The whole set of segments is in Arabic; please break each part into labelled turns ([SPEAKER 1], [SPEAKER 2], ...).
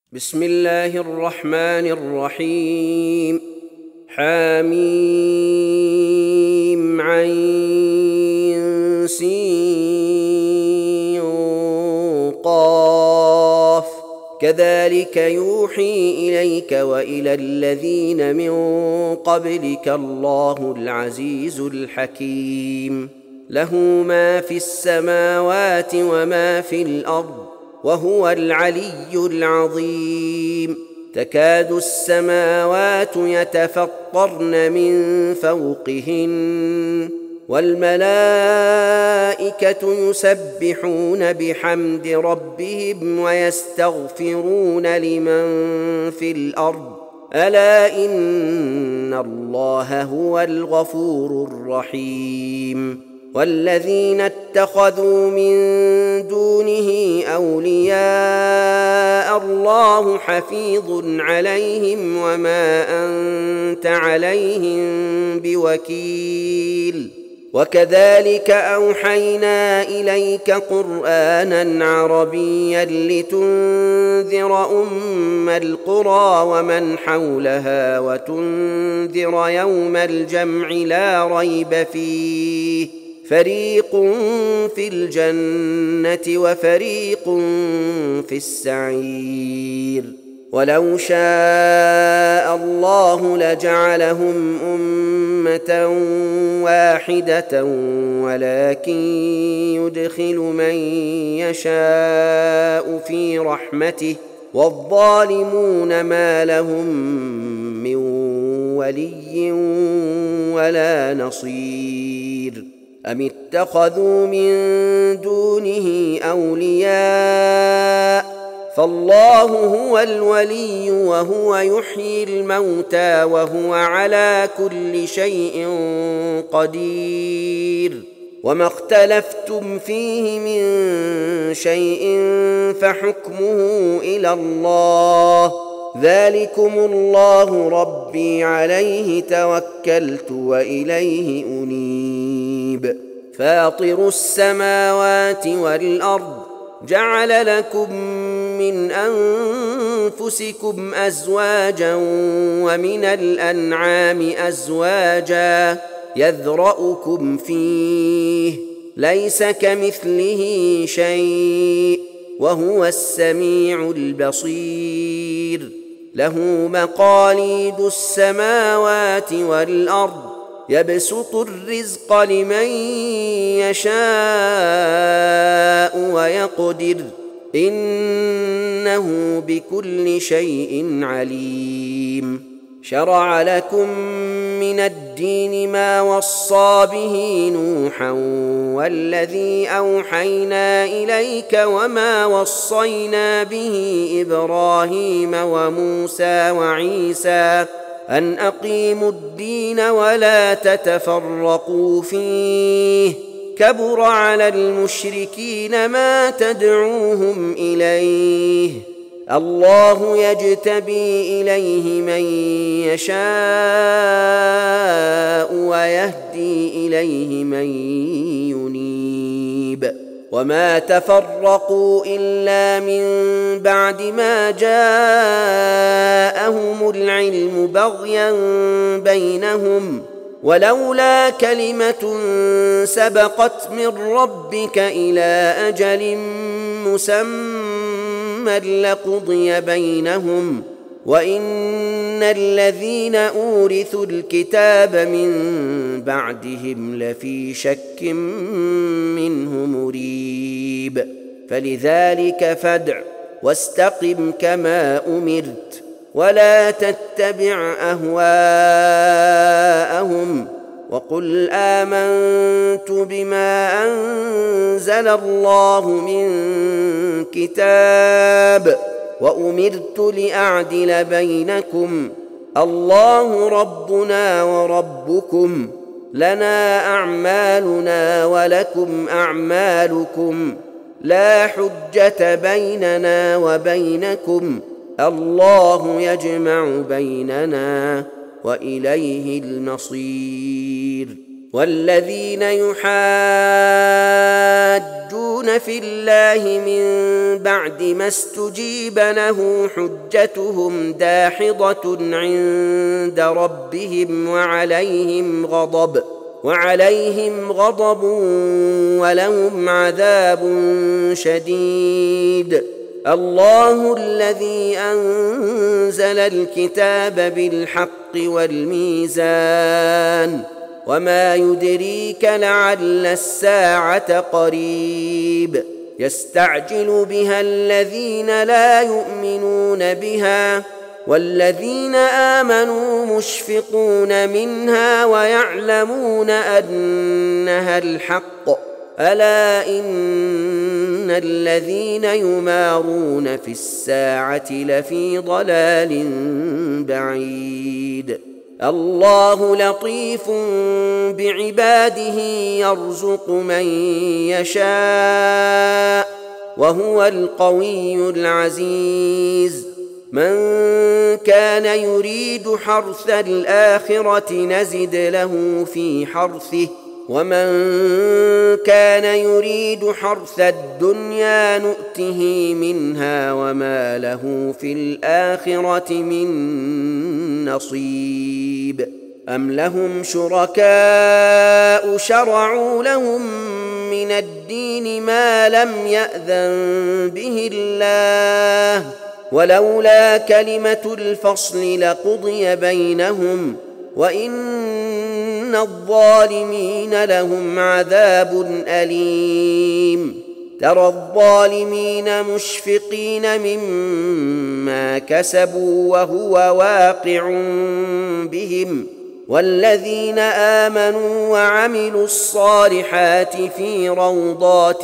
[SPEAKER 1] بسم الله الرحمن الرحيم. حميم عين سين قاف كذلك يوحي إليك وإلى الذين من قبلك الله العزيز الحكيم. له ما في السماوات وما في الأرض وهو العلي العظيم. تكاد السماوات يتفطرن من فوقهن والملائكة يسبحون بحمد ربهم ويستغفرون لمن في الأرض ألا إن الله هو الغفور الرحيم. والذين اتخذوا من دونه أولياء الله حفيظ عليهم وما أنت عليهم بوكيل. وكذلك أوحينا إليك قرآنا عربيا لتنذر أم القرى ومن حولها وتنذر يوم الجمع لا ريب فيه فريق في الجنة وفريق في السعير. ولو شاء الله لجعلهم أمة واحدة ولكن يدخل من يشاء في رحمته والظالمون ما لهم من ولي ولا نصير. أم اتخذوا من دونه أولياء فالله هو الولي وهو يحيي الموتى وهو على كل شيء قدير. وما اختلفتم فيه من شيء فحكمه إلى الله ذلكم الله ربي عليه توكلت وإليه أنيب. فاطر السماوات والأرض جعل لكم من أنفسكم أزواجا ومن الأنعام أزواجا يذرأكم فيه ليس كمثله شيء وهو السميع البصير. له مقاليد السماوات والأرض يبسط الرزق لمن يشاء ويقدر إنه بكل شيء عليم. شرع لكم من الدين ما وصى به نوحا والذي أوحينا إليك وما وصينا به إبراهيم وموسى وعيسى أن أقيموا الدين ولا تتفرقوا فيه كبر على المشركين ما تدعوهم إليه الله يجتبي إليه من يشاء ويهدي إليه من ينيب. وما تفرقوا إلا من بعد ما جاءهم العلم بغيا بينهم ولولا كلمة سبقت من ربك إلى أجل مسمى لقضي بينهم وإن الذين أورثوا الكتاب من بعدهم لفي شك منه مريب. فلذلك فادع واستقم كما أمرت ولا تتبع أهواءهم وقل آمنت بما أنزل الله من كتاب وأمرت لأعدل بينكم الله ربنا وربكم لنا أعمالنا ولكم أعمالكم لا حجة بيننا وبينكم الله يجمع بيننا وإليه المصير. والذين يحاجون في الله من بعد ما استجيب له حجتهم داحضة عند ربهم وعليهم غضب ولهم عذاب شديد. الله الذي أنزل الكتاب بالحق والميزان وما يدريك لعل الساعة قريب يستعجل بها الذين لا يؤمنون بها والذين آمنوا مشفقون منها ويعلمون أنها الحق ألا إن الذين يمارون في الساعة لفي ضلال بعيد. الله لطيف بعباده يرزق من يشاء وهو القوي العزيز. من كان يريد حرث الآخرة نزد له في حرثه ومن كان يريد حرث الدنيا نؤته منها وما له في الآخرة من نصيب. أم لهم شركاء شرعوا لهم من الدين ما لم يأذن به الله ولولا كلمة الفصل لقضي بينهم وإن الظالمين لهم عذاب أليم. ترى الظالمين مشفقين مما كسبوا وهو واقع بهم والذين آمنوا وعملوا الصالحات في روضات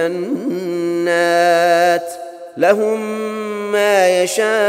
[SPEAKER 1] الجنات لهم ما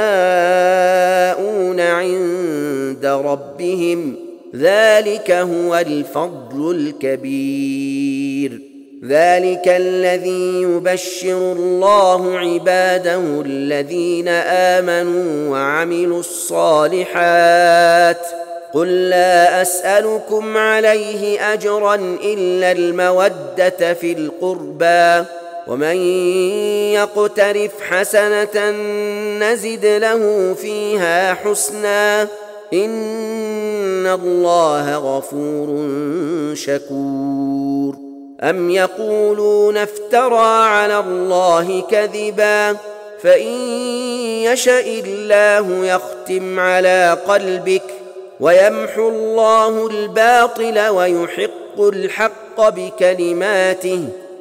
[SPEAKER 1] يشاءون عند ربهم ذلك هو الفضل الكبير. ذلك الذي يبشر الله عباده الذين آمنوا وعملوا الصالحات قل لا أسألكم عليه أجرا إلا المودة في القربى ومن يقترف حسنة نزد له فيها حسنا إن الله غفور شكور. أم يقولون افترى على الله كذبا فإن يشأ الله يختم على قلبك ويمحو الله الباطل ويحق الحق بكلماته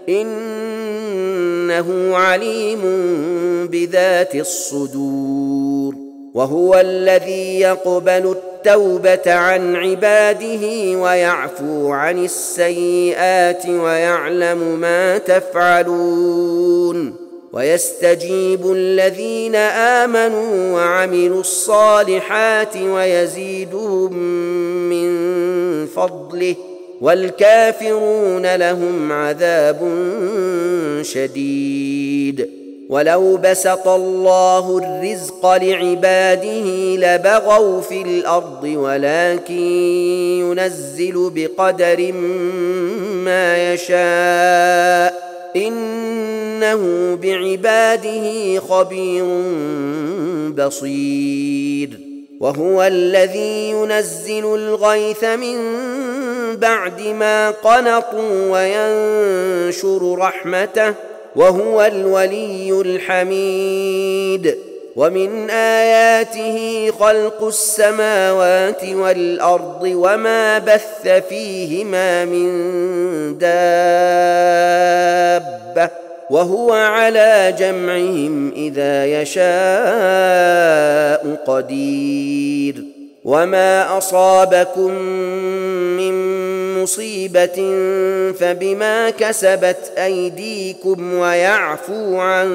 [SPEAKER 1] إنه عليم بذات الصدور. وهو الذي يقبل التوبة عن عباده ويعفو عن السيئات ويعلم ما تفعلون ويستجيب الذين آمنوا وعملوا الصالحات ويزيدهم من فضله والكافرون لهم عذاب شديد. ولو بسط الله الرزق لعباده لبغوا في الأرض ولكن ينزل بقدر ما يشاء إنه بعباده خبير بصير. وهو الذي ينزل الغيث من بعد ما قنطوا وينشر رحمته وهو الولي الحميد. ومن آياته خلق السماوات والأرض وما بث فيهما من دابة وهو على جمعهم إذا يشاء قدير. وما أصابكم من مصيبة فبما كسبت أيديكم ويعفو عن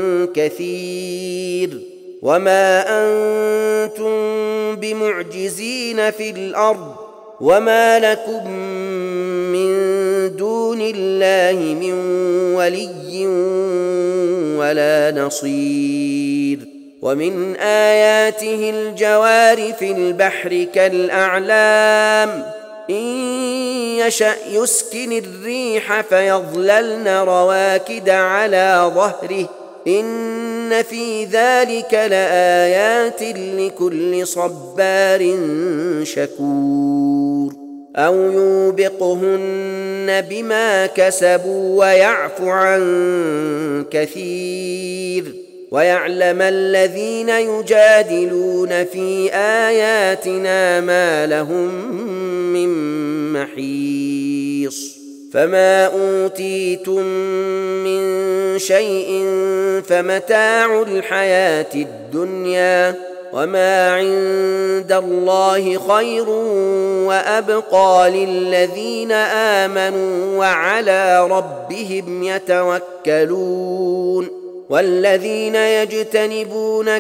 [SPEAKER 1] كثير. وما أنتم بمعجزين في الأرض وما لكم من دون الله من ولي ولا نصير. ومن آياته الجوار في البحر كالأعلام إن يشأ يسكن الريح فيظللن رواكد على ظهره إن في ذلك لآيات لكل صبار شكور أو يوبقهن بما كسبوا ويعفو عن كثير ويعلم الذين يجادلون في آياتنا ما لهم من محيص فما أوتيتم من شيء فمتاع الحياة الدنيا وما عند الله خير وأبقى للذين آمنوا وعلى ربهم يتوكلون والذين يجتنبون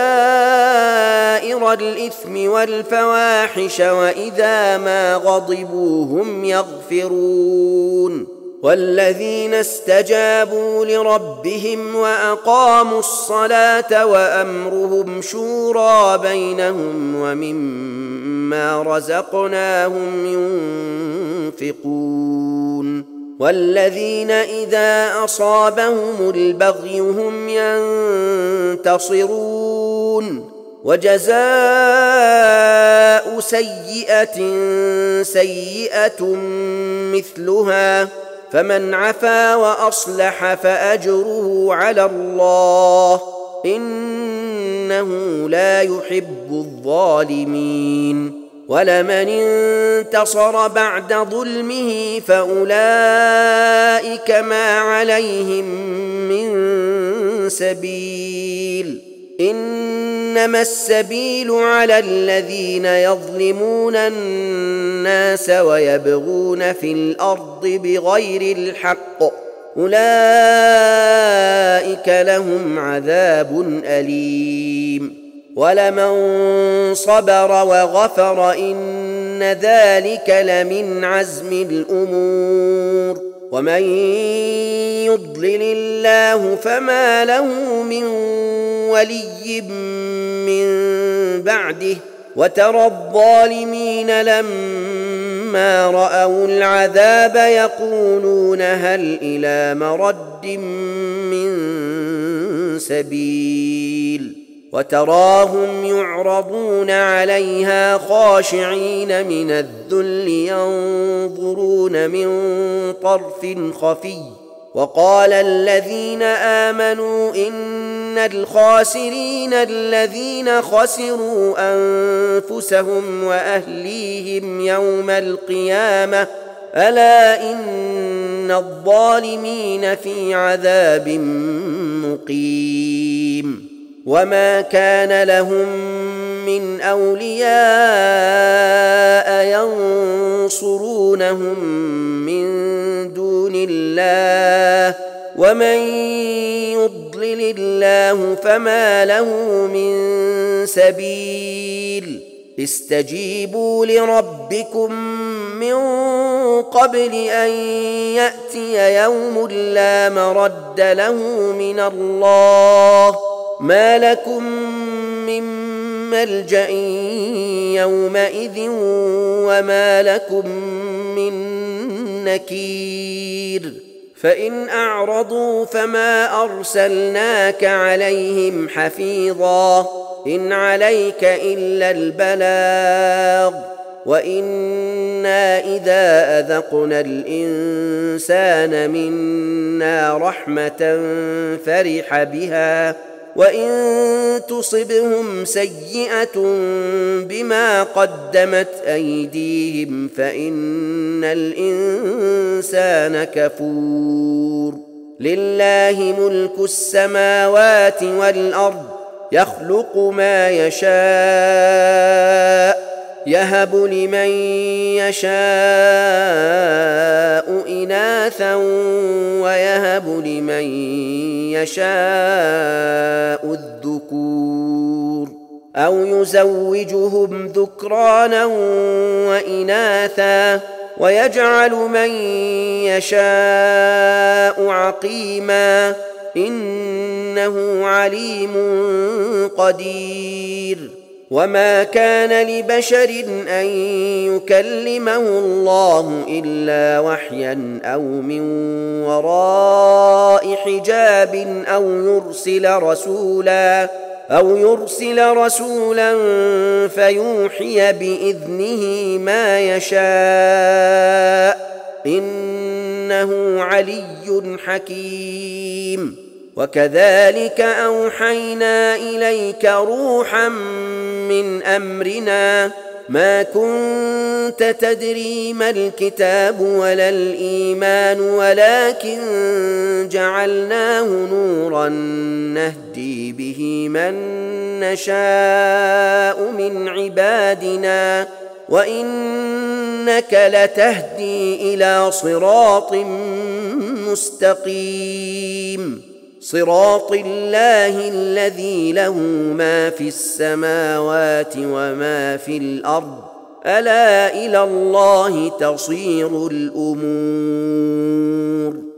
[SPEAKER 1] كبائر الإثم والفواحش وإذا ما غضبوا هم يغفرون والذين استجابوا لربهم وأقاموا الصلاة وأمرهم شورى بينهم ومما رزقناهم ينفقون والذين إذا أصابهم البغي هم ينتصرون وجزاء سيئة سيئة مثلها فمن عفا وأصلح فأجره على الله إنه لا يحب الظالمين ولمن انتصر بعد ظلمه فأولئك ما عليهم من سبيل إنما السبيل على الذين يظلمون الناس ويبغون في الأرض بغير الحق أولئك لهم عذاب أليم ولمن صبر وغفر إن ذلك لمن عزم الأمور ومن يضلل الله فما له من ولي من بعده وترى الظالمين لما رأوا العذاب يقولون هل إلى مرد من سبيل وتراهم يعرضون عليها خاشعين من الذل ينظرون من طرف خفي وقال الذين آمنوا إن الخاسرين الذين خسروا أنفسهم وأهليهم يوم القيامة ألا إن الظالمين في عذاب مقيم وما كان لهم من أولياء ينصرونهم من دون الله ومن يضلل الله فما له من سبيل استجيبوا لربكم من قبل أن يأتي يوم لا مرد له من الله ما لكم من ملجأ يومئذ وما لكم من نكير فإن أعرضوا فما أرسلناك عليهم حفيظا إن عليك إلا البلاغ وإنا إذا أذقنا الإنسان منا رحمة فرح بها وإن تصبهم سيئة بما قدمت أيديهم فإن الإنسان كفور لله ملك السماوات والأرض يخلق ما يشاء يهب لمن يشاء إناثا ويهب لمن يشاء الذكور أو يزوجهم ذكرانا وإناثا ويجعل من يشاء عقيما إنه عليم قدير وما كان لبشر أن يكلمه الله إلا وحيا أو من وراء حجاب أو يرسل رسولا فيوحي بإذنه ما يشاء إنه علي حكيم وكذلك أوحينا إليك روحا من أمرنا ما كنت تدري ما الكتاب ولا الإيمان ولكن جعلناه نورا نهدي به من نشاء من عبادنا وإنك لتهدي إلى صراط مستقيم صراط الله الذي له ما في السماوات وما في الأرض ألا إلى الله تصير الأمور